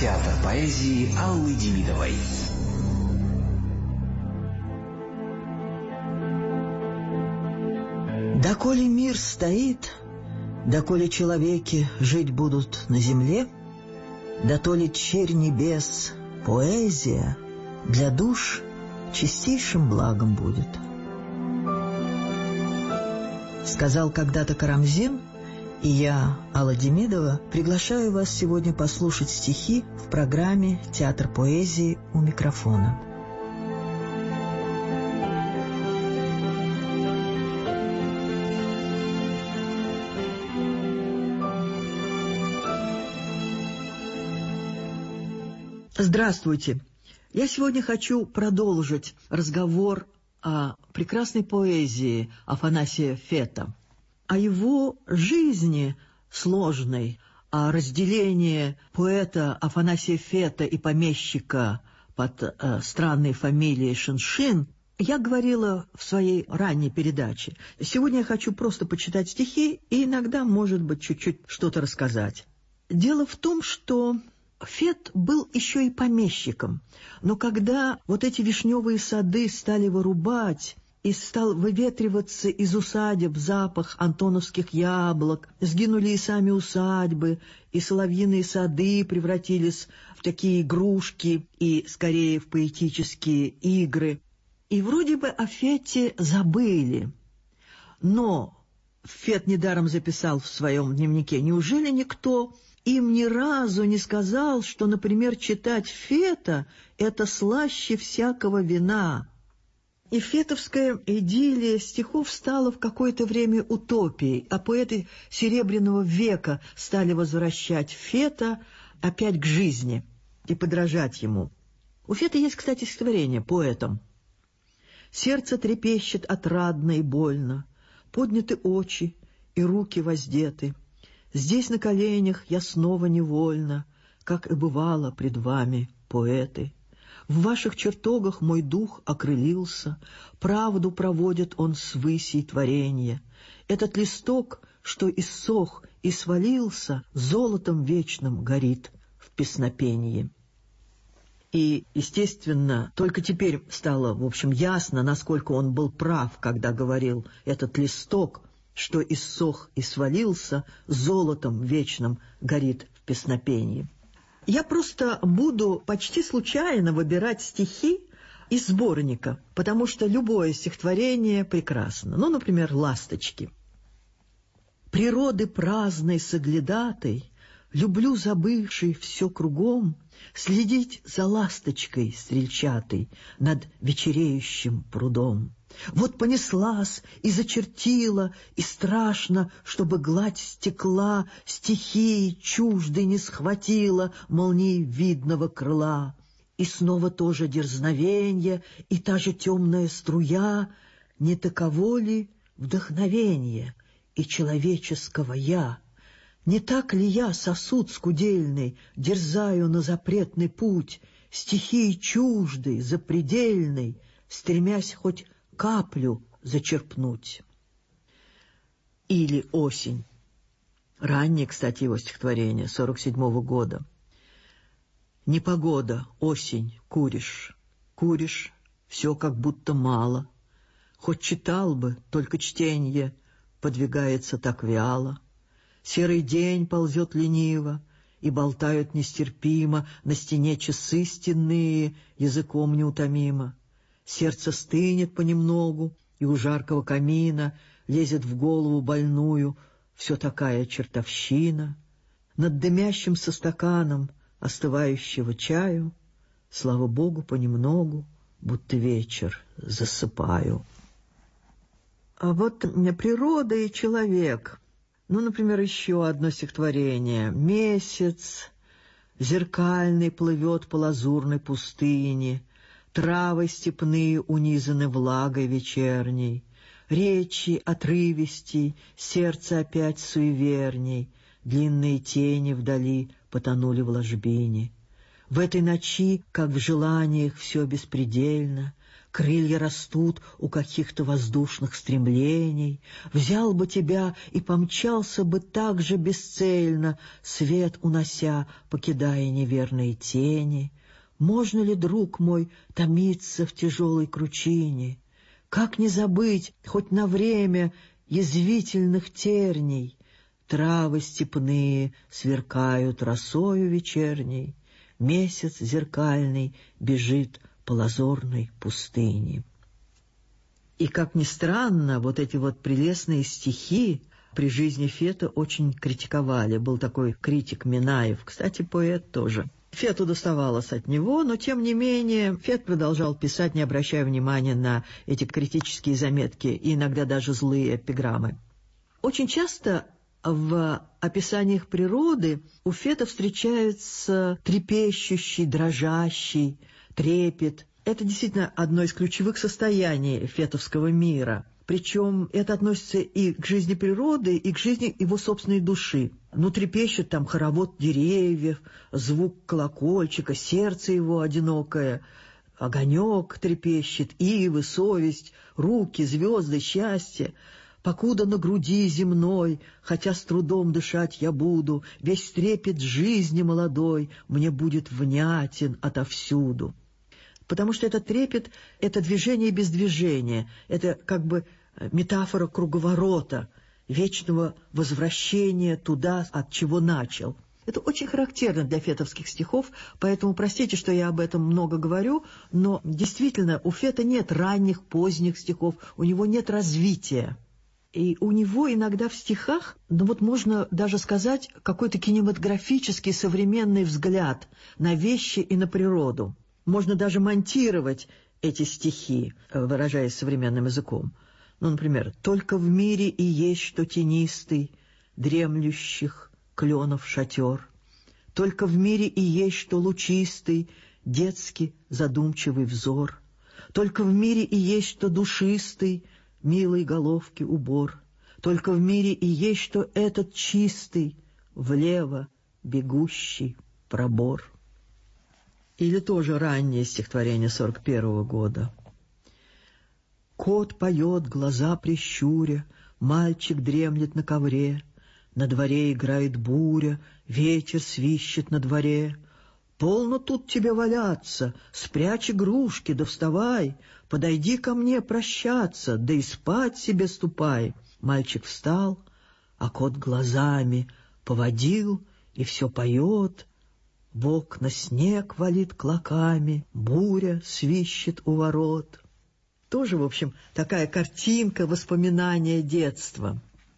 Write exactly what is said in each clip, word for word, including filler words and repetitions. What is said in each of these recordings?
Театр поэзии Аллы Демидовой. Доколе мир стоит, доколе человеки жить будут на земле, дотоле черь небес, поэзия для душ чистейшим благом будет. Сказал когда-то Карамзин, и я, Алла Демидова, приглашаю вас сегодня послушать стихи в программе «Театр поэзии» у микрофона. Здравствуйте! Я сегодня хочу продолжить разговор о прекрасной поэзии Афанасия Фета, о его жизни сложной, о разделении поэта Афанасия Фета и помещика под э, странной фамилией Шиншин я говорила в своей ранней передаче. Сегодня я хочу просто почитать стихи и иногда, может быть, чуть-чуть что-то рассказать. Дело в том, что Фет был еще и помещиком, но когда вот эти вишневые сады стали вырубать, и стал выветриваться из усадеб запах антоновских яблок, сгинули и сами усадьбы, и соловьиные сады превратились в такие игрушки и, скорее, в поэтические игры. И вроде бы о Фете забыли. Но Фет недаром записал в своем дневнике: неужели никто им ни разу не сказал, что, например, читать Фета — это слаще всякого вина? И фетовская идиллия стихов стала в какое-то время утопией, а поэты Серебряного века стали возвращать Фета опять к жизни и подражать ему. У Фета есть, кстати, стихотворение поэтом. «Сердце трепещет отрадно и больно, подняты очи и руки воздеты. Здесь на коленях я снова невольно, как и бывало пред вами, поэты. В ваших чертогах мой дух окрылился, правду проводит он с высей творенья. Этот листок, что иссох и свалился, золотом вечным горит в песнопении». И, естественно, только теперь стало, в общем, ясно, насколько он был прав, когда говорил: «Этот листок, что иссох и свалился, золотом вечным горит в песнопении». Я просто буду почти случайно выбирать стихи из сборника, потому что любое стихотворение прекрасно. Ну, например, «Ласточки». «Природы праздной соглядатой, люблю, забывший все кругом, следить за ласточкой стрельчатой над вечереющим прудом. Вот понеслась и зачертила, и страшно, чтобы гладь стекла стихии чуждой не схватила молнии видного крыла. И снова то же дерзновенье, и та же темная струя, не таково ли вдохновенье и человеческого «я»? Не так ли я, сосуд скудельный, дерзаю на запретный путь, стихии чуждой, запредельной, стремясь хоть каплю зачерпнуть?» Или «Осень». Раннее, кстати, его стихотворение, сорок седьмого года. «Непогода, осень, куришь, куришь, все как будто мало. Хоть читал бы, только чтенье подвигается так вяло. Серый день ползет лениво, и болтают нестерпимо на стене часы стенные, языком неутомимо. Сердце стынет понемногу, и у жаркого камина лезет в голову больную все такая чертовщина. Над дымящимся стаканом остывающего чаю, слава богу, понемногу, будто вечер, засыпаю». А вот природа и человек. Ну, например, еще одно стихотворение. «Месяц зеркальный плывет по лазурной пустыне, травы степные унизаны влагой вечерней, речи отрывистей, сердце опять суеверней, длинные тени вдали потонули в ложбине. В этой ночи, как в желаниях, все беспредельно, крылья растут у каких-то воздушных стремлений. Взял бы тебя и помчался бы так же бесцельно, свет унося, покидая неверные тени. Можно ли, друг мой, томиться в тяжелой кручине? Как не забыть хоть на время язвительных терней? Травы степные сверкают росою вечерней, месяц зеркальный бежит по лазурной пустыне. И, как ни странно, вот эти вот прелестные стихи при жизни Фета очень критиковали. Был такой критик Минаев, кстати, поэт тоже. Фету доставалось от него, но, тем не менее, Фет продолжал писать, не обращая внимания на эти критические заметки и иногда даже злые эпиграммы. Очень часто в описаниях природы у Фета встречается трепещущий, дрожащий, трепет. Это действительно одно из ключевых состояний фетовского мира. Причем это относится и к жизни природы, и к жизни его собственной души. Ну, трепещет там хоровод деревьев, звук колокольчика, сердце его одинокое, огонек трепещет, ивы, совесть, руки, звезды, счастье. Покуда на груди земной, хотя с трудом дышать я буду, весь трепет жизни молодой мне будет внятен отовсюду. Потому что этот трепет — это движение без движения, это как бы метафора круговорота, вечного возвращения туда, от чего начал. Это очень характерно для фетовских стихов, поэтому простите, что я об этом много говорю, но действительно у Фета нет ранних, поздних стихов, у него нет развития. И у него иногда в стихах, ну вот можно даже сказать, какой-то кинематографический современный взгляд на вещи и на природу. Можно даже монтировать эти стихи, выражаясь современным языком. Ну, например, «Только в мире и есть что тенистый, дремлющих кленов шатер. Только в мире и есть что лучистый, детский задумчивый взор. Только в мире и есть что душистый, милой головки убор. Только в мире и есть что этот чистый, влево бегущий пробор». Или тоже раннее стихотворение сорок первого года. «Кот поет, глаза прищуря, мальчик дремлет на ковре, на дворе играет буря, ветер свищет на дворе. Полно тут тебе валяться, спрячь игрушки, да вставай, подойди ко мне прощаться, да и спать себе ступай». Мальчик встал, а кот глазами поводил и все поет. В окна снег валит клоками, буря свищет у ворот. Тоже, в общем, такая картинка воспоминания детства.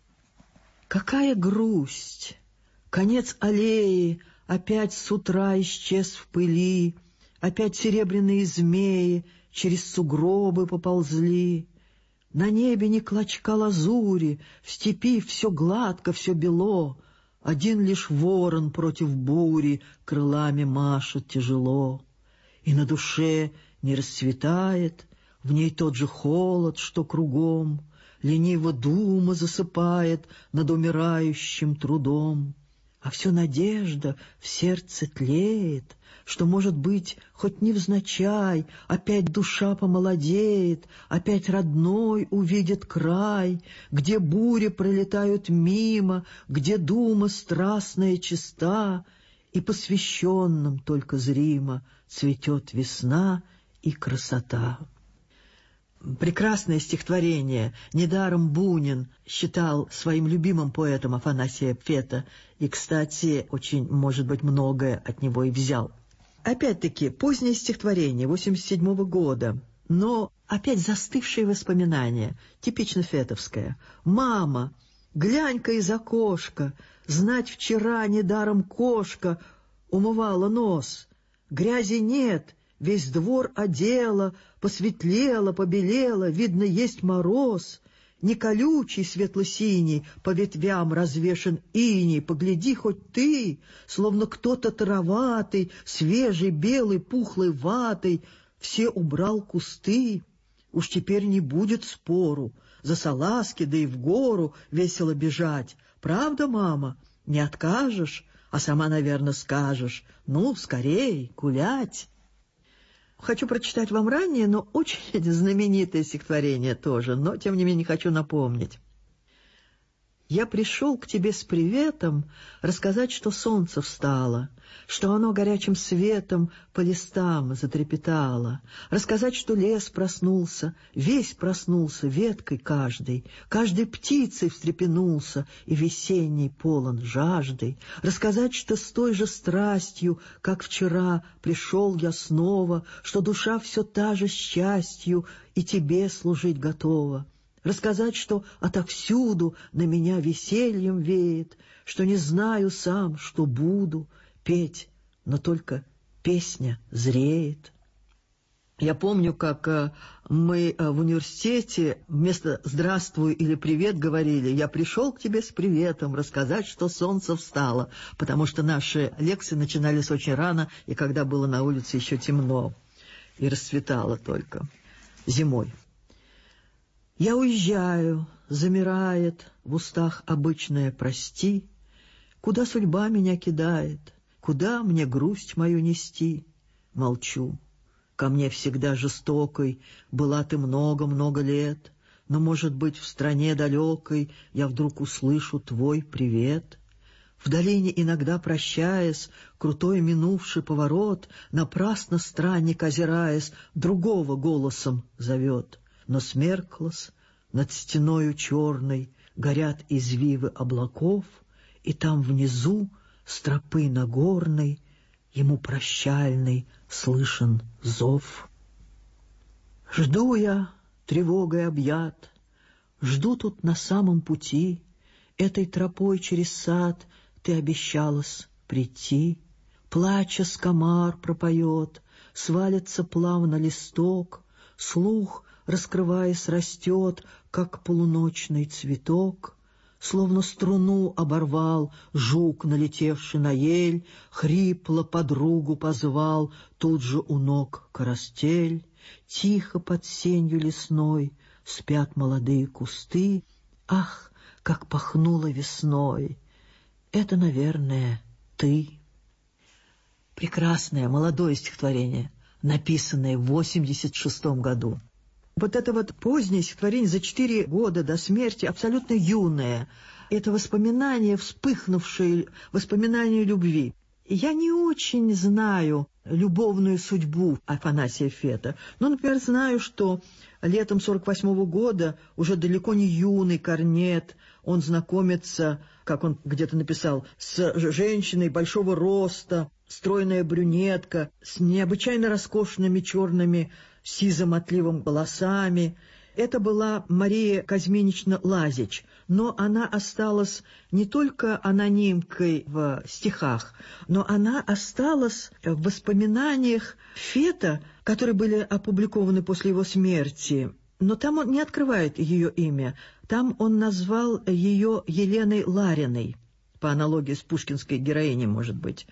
Какая грусть! Конец аллеи опять с утра исчез в пыли, опять серебряные змеи через сугробы поползли. На небе ни клочка лазури, в степи все гладко, все бело. Один лишь ворон против бури крылами машет тяжело. И на душе не расцветает, в ней тот же холод, что кругом, лениво дума засыпает над умирающим трудом. А все надежда в сердце тлеет, что, может быть, хоть невзначай, опять душа помолодеет, опять родной увидит край, где бури пролетают мимо, где дума страстная чиста, и посвященным только зримо цветет весна и красота. Прекрасное стихотворение. Недаром Бунин считал своим любимым поэтом Афанасия Фета, и, кстати, очень, может быть, многое от него и взял. Опять-таки, позднее стихотворение восемьдесят седьмого года, но опять застывшие воспоминания, типично фетовское. «Мама, глянь-ка из окошка, знать вчера недаром кошка умывала нос. Грязи нет, весь двор одела, посветлела, побелела, видно, есть мороз. Не колючий светло-синий, по ветвям развешен иней, погляди хоть ты, словно кто-то тароватый, свежий, белый, пухлой ватой, все убрал кусты. Уж теперь не будет спору, за салазки, да и в гору весело бежать. Правда, мама? Не откажешь, а сама, наверное, скажешь: ну, скорей, гулять». хочу прочитать вам ранее, но очень знаменитое стихотворение тоже, но, тем не менее, хочу напомнить. «Я пришел к тебе с приветом рассказать, что солнце встало, что оно горячим светом по листам затрепетало, рассказать, что лес проснулся, весь проснулся веткой каждой, каждой птицей встрепенулся и весенний полон жаждой, рассказать, что с той же страстью, как вчера, пришел я снова, что душа все та же счастью и тебе служить готова». Рассказать, что отовсюду на меня весельем веет, что не знаю сам, что буду петь, но только песня зреет. Я помню, как мы в университете вместо «здравствуй» или «привет» говорили: «Я пришел к тебе с приветом рассказать, что солнце встало», потому что наши лекции начинались очень рано, и когда было на улице еще темно, и расцветало только зимой. Я уезжаю, замирает в устах обычное «прости», куда судьба меня кидает, куда мне грусть мою нести. Молчу. Ко мне всегда жестокой была ты много-много лет, но, может быть, в стране далекой я вдруг услышу твой привет. В долине иногда прощаясь, крутой минувший поворот, напрасно странник, озираясь, другого голосом зовет. Но смерклась, над стеною черной горят извивы облаков, и там внизу, с тропы нагорной, ему прощальный слышен зов. Жду я, тревогой объят, жду тут на самом пути, этой тропой через сад ты обещалась прийти. Плача скомар пропоет, свалится плавно листок, слух, раскрываясь, растет, как полуночный цветок. Словно струну оборвал жук, налетевший на ель, хрипло подругу позвал, тут же у ног коростель. Тихо под сенью лесной спят молодые кусты. Ах, как пахнуло весной! Это, наверное, ты. Прекрасное молодое стихотворение, написанное в восемьдесят шестом году. Вот это вот позднее стихотворение за четыре года до смерти, абсолютно юное, это воспоминания, вспыхнувшие воспоминания любви. Я не очень знаю любовную судьбу Афанасия Фета, но, например, знаю, что летом сорок восьмого года уже далеко не юный корнет, он знакомится, как он где-то написал, с женщиной большого роста, стройная брюнетка, с необычайно роскошными черными сизым отливом волосами. Это была Мария Казьминична Лазич, но она осталась не только анонимкой в стихах, но она осталась в воспоминаниях Фета, которые были опубликованы после его смерти. Но там он не открывает ее имя, там он назвал ее Еленой Лариной, по аналогии с пушкинской героиней, может быть.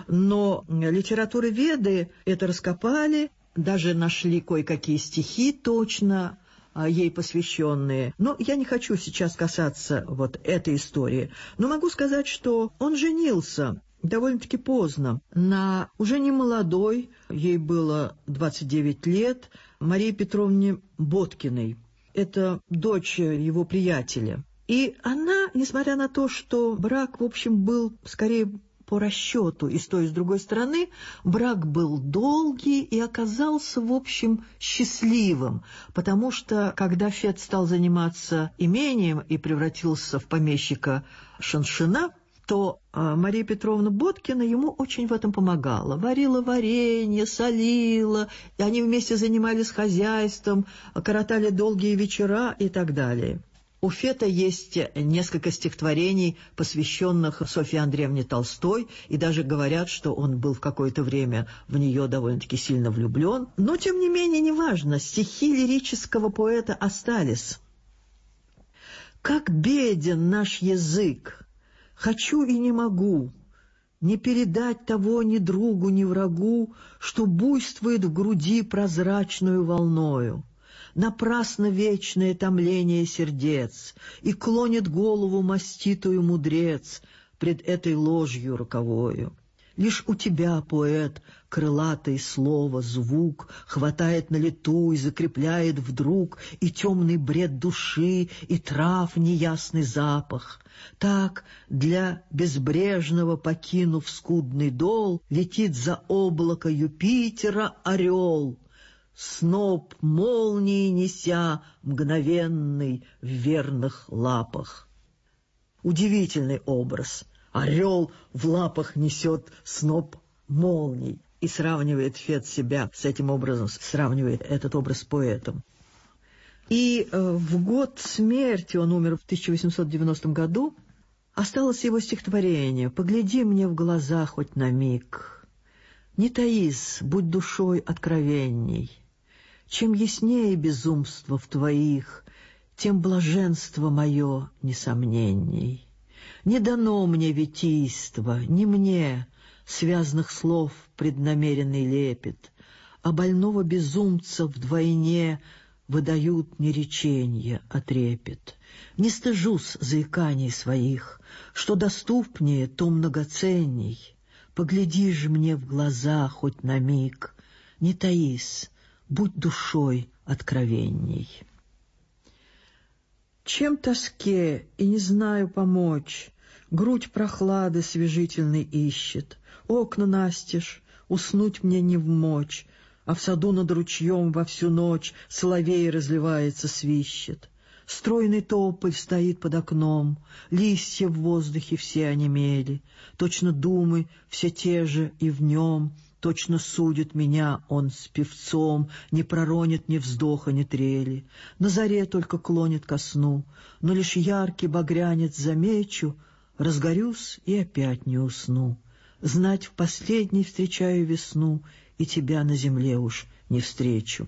Но литературоведы это раскопали, даже нашли кое-какие стихи точно ей посвященные. Но я не хочу сейчас касаться вот этой истории. Но могу сказать, что он женился довольно-таки поздно на уже не молодой, ей было двадцать девять лет, Марии Петровне Боткиной. Это дочь его приятеля. И она, несмотря на то, что брак, в общем, был скорее по расчету и с той, и с другой стороны, брак был долгий и оказался, в общем, счастливым, потому что, когда Фет стал заниматься имением и превратился в помещика Шаншина, то а, Мария Петровна Боткина ему очень в этом помогала. Варила варенье, солила, и они вместе занимались хозяйством, коротали долгие вечера и так далее. У Фета есть несколько стихотворений, посвященных Софье Андреевне Толстой, и даже говорят, что он был в какое-то время в нее довольно-таки сильно влюблен. Но, тем не менее, неважно, стихи лирического поэта остались. «Как беден наш язык! Хочу и не могу не передать того ни другу, ни врагу, что буйствует в груди прозрачную волною. Напрасно вечное томление сердец, и клонит голову маститую мудрец пред этой ложью роковою. Лишь у тебя, поэт, крылатое слово, звук хватает на лету и закрепляет вдруг и темный бред души, и трав неясный запах. Так, для безбрежного покинув скудный дол, летит за облако Юпитера орел, сноп молнии неся мгновенный в верных лапах. Удивительный образ. Орел в лапах несет сноп молний. И сравнивает Фет себя с этим образом, сравнивает этот образ с поэтом. И э, в год смерти, он умер в тысяча восемьсот девяностом году, осталось его стихотворение «Погляди мне в глаза хоть на миг, не таись, будь душой откровенней, чем яснее безумство в твоих, тем блаженство мое несомненней». Не дано мне витийство, не мне связных слов преднамеренный лепет, а больного безумца вдвойне выдают не реченье, а трепет. Не стыжусь заиканий своих, что доступнее, то многоценней. Погляди же мне в глаза хоть на миг, не таись, будь душой откровенней. Чем тоске и не знаю помочь, грудь прохлады свежительной ищет, окна настежь, уснуть мне не вмочь, а в саду над ручьем во всю ночь соловей разливается, свищет. Стройный тополь стоит под окном, листья в воздухе все онемели, точно думы все те же и в нем, точно судит меня он с певцом, не проронит ни вздоха, ни трели. На заре только клонит ко сну, но лишь яркий багрянец замечу, разгорюсь и опять не усну. Знать, в последний встречаю весну, и тебя на земле уж не встречу.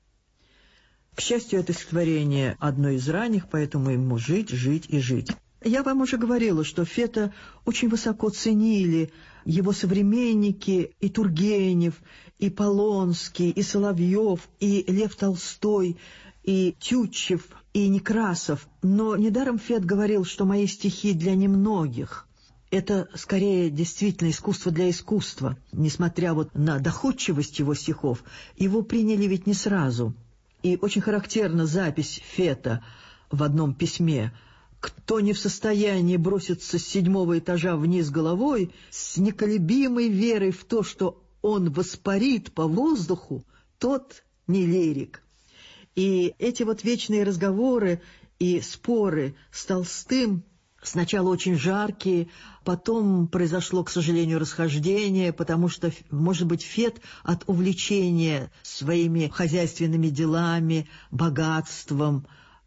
К счастью, это стихотворение одно из ранних, поэтому ему жить, жить и жить. Я вам уже говорила, что Фета очень высоко ценили его современники и Тургенев, и Полонский, и Соловьев, и Лев Толстой, и Тютчев, и Некрасов. Но недаром Фет говорил, что мои стихи для немногих. Это скорее действительно искусство для искусства. Несмотря вот на доходчивость его стихов, его приняли ведь не сразу. И очень характерна запись Фета в одном письме: «Кто не в состоянии броситься с седьмого этажа вниз головой, с неколебимой верой в то, что он воспарит по воздуху, тот не лирик». И эти вот вечные разговоры и споры с Толстым, сначала очень жаркие, потом произошло, к сожалению, расхождение, потому что, может быть, Фет от увлечения своими хозяйственными делами, богатством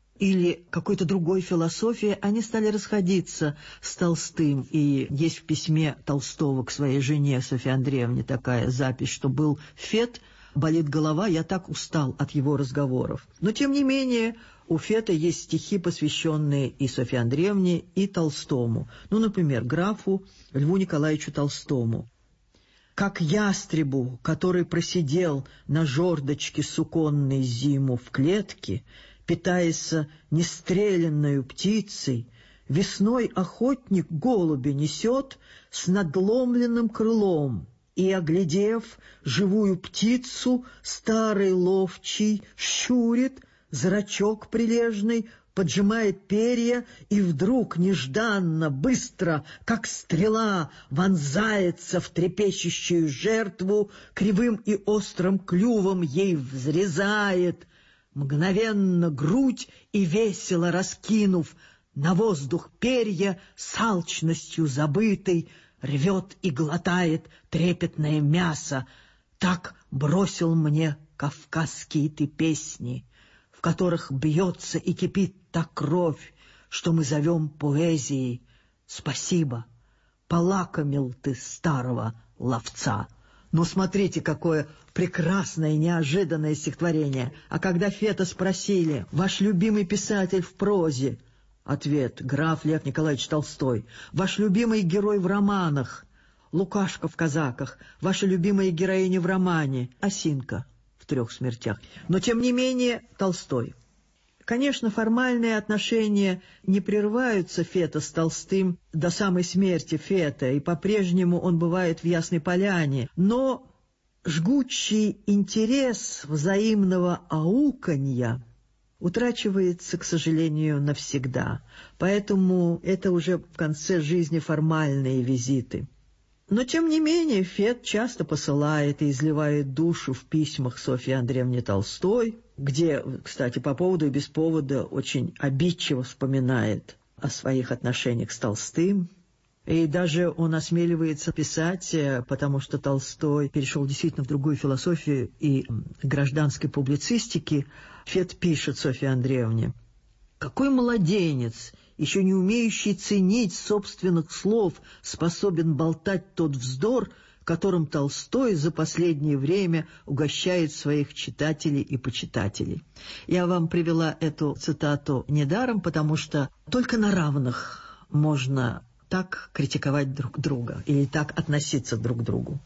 или какой-то другой философией, они стали расходиться с Толстым. И есть в письме Толстого к своей жене Софье Андреевне такая запись, что был Фет, болит голова, я так устал от его разговоров. Но, тем не менее, у Фета есть стихи, посвященные и Софье Андреевне, и Толстому. Ну, например, графу Льву Николаевичу Толстому. «Как ястребу, который просидел на жердочке суконной зиму в клетке, питаясь нестреленною птицей, весной охотник голубя несет с надломленным крылом, и, оглядев живую птицу, старый ловчий щурит, зрачок прилежный, поджимает перья, и вдруг нежданно, быстро, как стрела, вонзается в трепещущую жертву, кривым и острым клювом ей взрезает, мгновенно грудь и весело раскинув на воздух перья, с алчностью забытой рвет и глотает трепетное мясо. Так бросил мне кавказские ты песни, в которых бьется и кипит та кровь, что мы зовем поэзией. Спасибо, полакомил ты старого ловца». Ну, смотрите, какое прекрасное, неожиданное стихотворение. А когда Фета спросили: «Ваш любимый писатель в прозе?» Ответ: граф Лев Николаевич Толстой. «Ваш любимый герой в романах?» Лукашка в «Казаках». «Ваша любимая героиня в романе?» Осинка в «Трех смертях». Но, тем не менее, Толстой. Конечно, формальные отношения не прерываются Фета с Толстым до самой смерти Фета, и по-прежнему он бывает в Ясной Поляне, но жгучий интерес взаимного ауканья утрачивается, к сожалению, навсегда. Поэтому это уже в конце жизни формальные визиты. Но, тем не менее, Фет часто посылает и изливает душу в письмах Софьи Андреевне Толстой, где, кстати, по поводу и без повода очень обидчиво вспоминает о своих отношениях с Толстым. И даже он осмеливается писать, потому что Толстой перешел действительно в другую философию и гражданской публицистики. Фет пишет Софье Андреевне: «Какой младенец, еще не умеющий ценить собственных слов, способен болтать тот вздор, которым Толстой за последнее время угощает своих читателей и почитателей». Я вам привела эту цитату недаром, потому что только на равных можно так критиковать друг друга или так относиться друг к другу.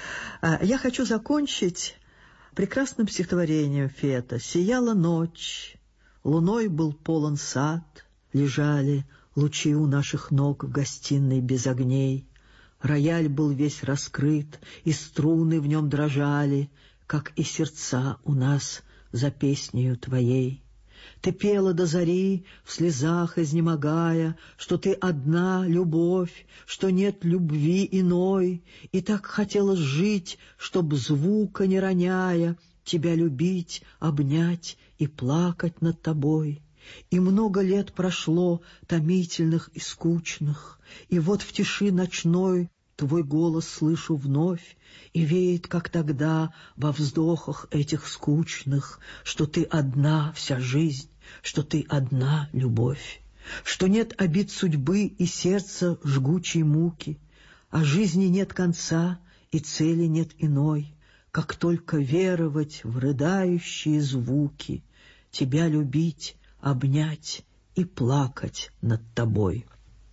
Я хочу закончить прекрасным стихотворением Фета. «Сияла ночь, луной был полон сад, лежали лучи у наших ног в гостиной без огней. Рояль был весь раскрыт, и струны в нем дрожали, как и сердца у нас за песнею твоей. Ты пела до зари, в слезах изнемогая, что ты одна любовь, что нет любви иной, и так хотела жить, чтоб звука не роняя, тебя любить, обнять и плакать над тобой. И много лет прошло, томительных и скучных, и вот в тиши ночной твой голос слышу вновь, и веет, как тогда, во вздохах этих скучных, что ты одна вся жизнь, что ты одна любовь, что нет обид судьбы и сердца жгучей муки, а жизни нет конца и цели нет иной, как только веровать в рыдающие звуки, тебя любить, обнять и плакать над тобой».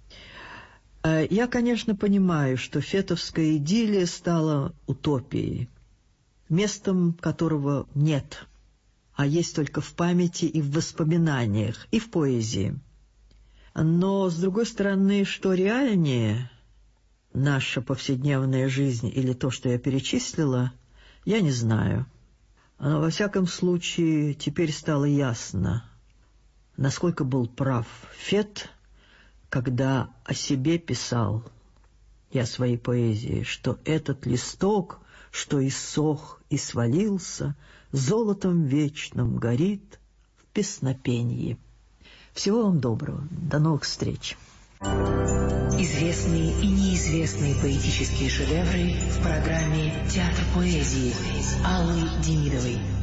Я, конечно, понимаю, что фетовская идиллия стала утопией, местом которого нет, а есть только в памяти и в воспоминаниях, и в поэзии. Но, с другой стороны, что реальнее, наша повседневная жизнь или то, что я перечислила, я не знаю. Но, во всяком случае, теперь стало ясно, насколько был прав Фет, когда о себе писал и о своей поэзии, что этот листок, что иссох и свалился, золотом вечным горит в песнопенье. Всего вам доброго. До новых встреч. Известные и неизвестные поэтические шедевры в программе «Театр поэзии» Аллы Демидовой.